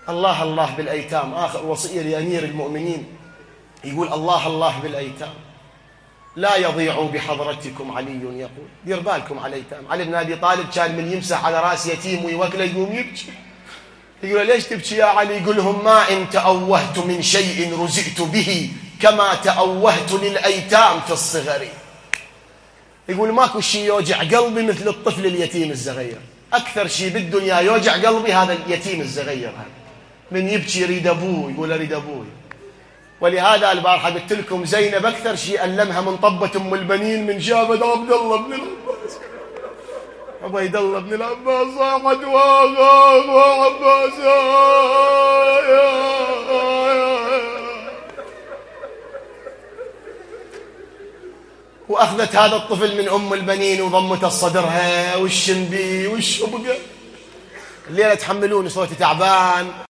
الله الله بالأيتام. آخر وصية لأمير المؤمنين يقول الله الله بالأيتام لا يضيعوا بحضرتكم. علي يقول دير بالكم على الأيتام. علي بن أبي طالب كان من يمسح على رأس يتيم ويوكله يقوم يبكي، يقول ليش تبكي يا علي؟ يقولهم ما إن تأوهت من شيء رزقت به كما تأوهت للأيتام في الصغر. يقول ماكو شيء يوجع قلبي مثل الطفل اليتيم الصغير، أكثر شيء بالدنيا يوجع قلبي هذا اليتيم الصغير هذا، من يبكي يريد أبوه، يقول أريد أبوه. ولهذا البارحة قلت لكم زينب أكثر شيء ألمها من طبة أم البنين من شافت عبد الله بن العباس. عبيد الله بن العباس صاحت وعباس وأخذت هذا الطفل من أم البنين وضمته صدرها والشنبي والشبقة. الليلة تحملوني صوتي تعبان.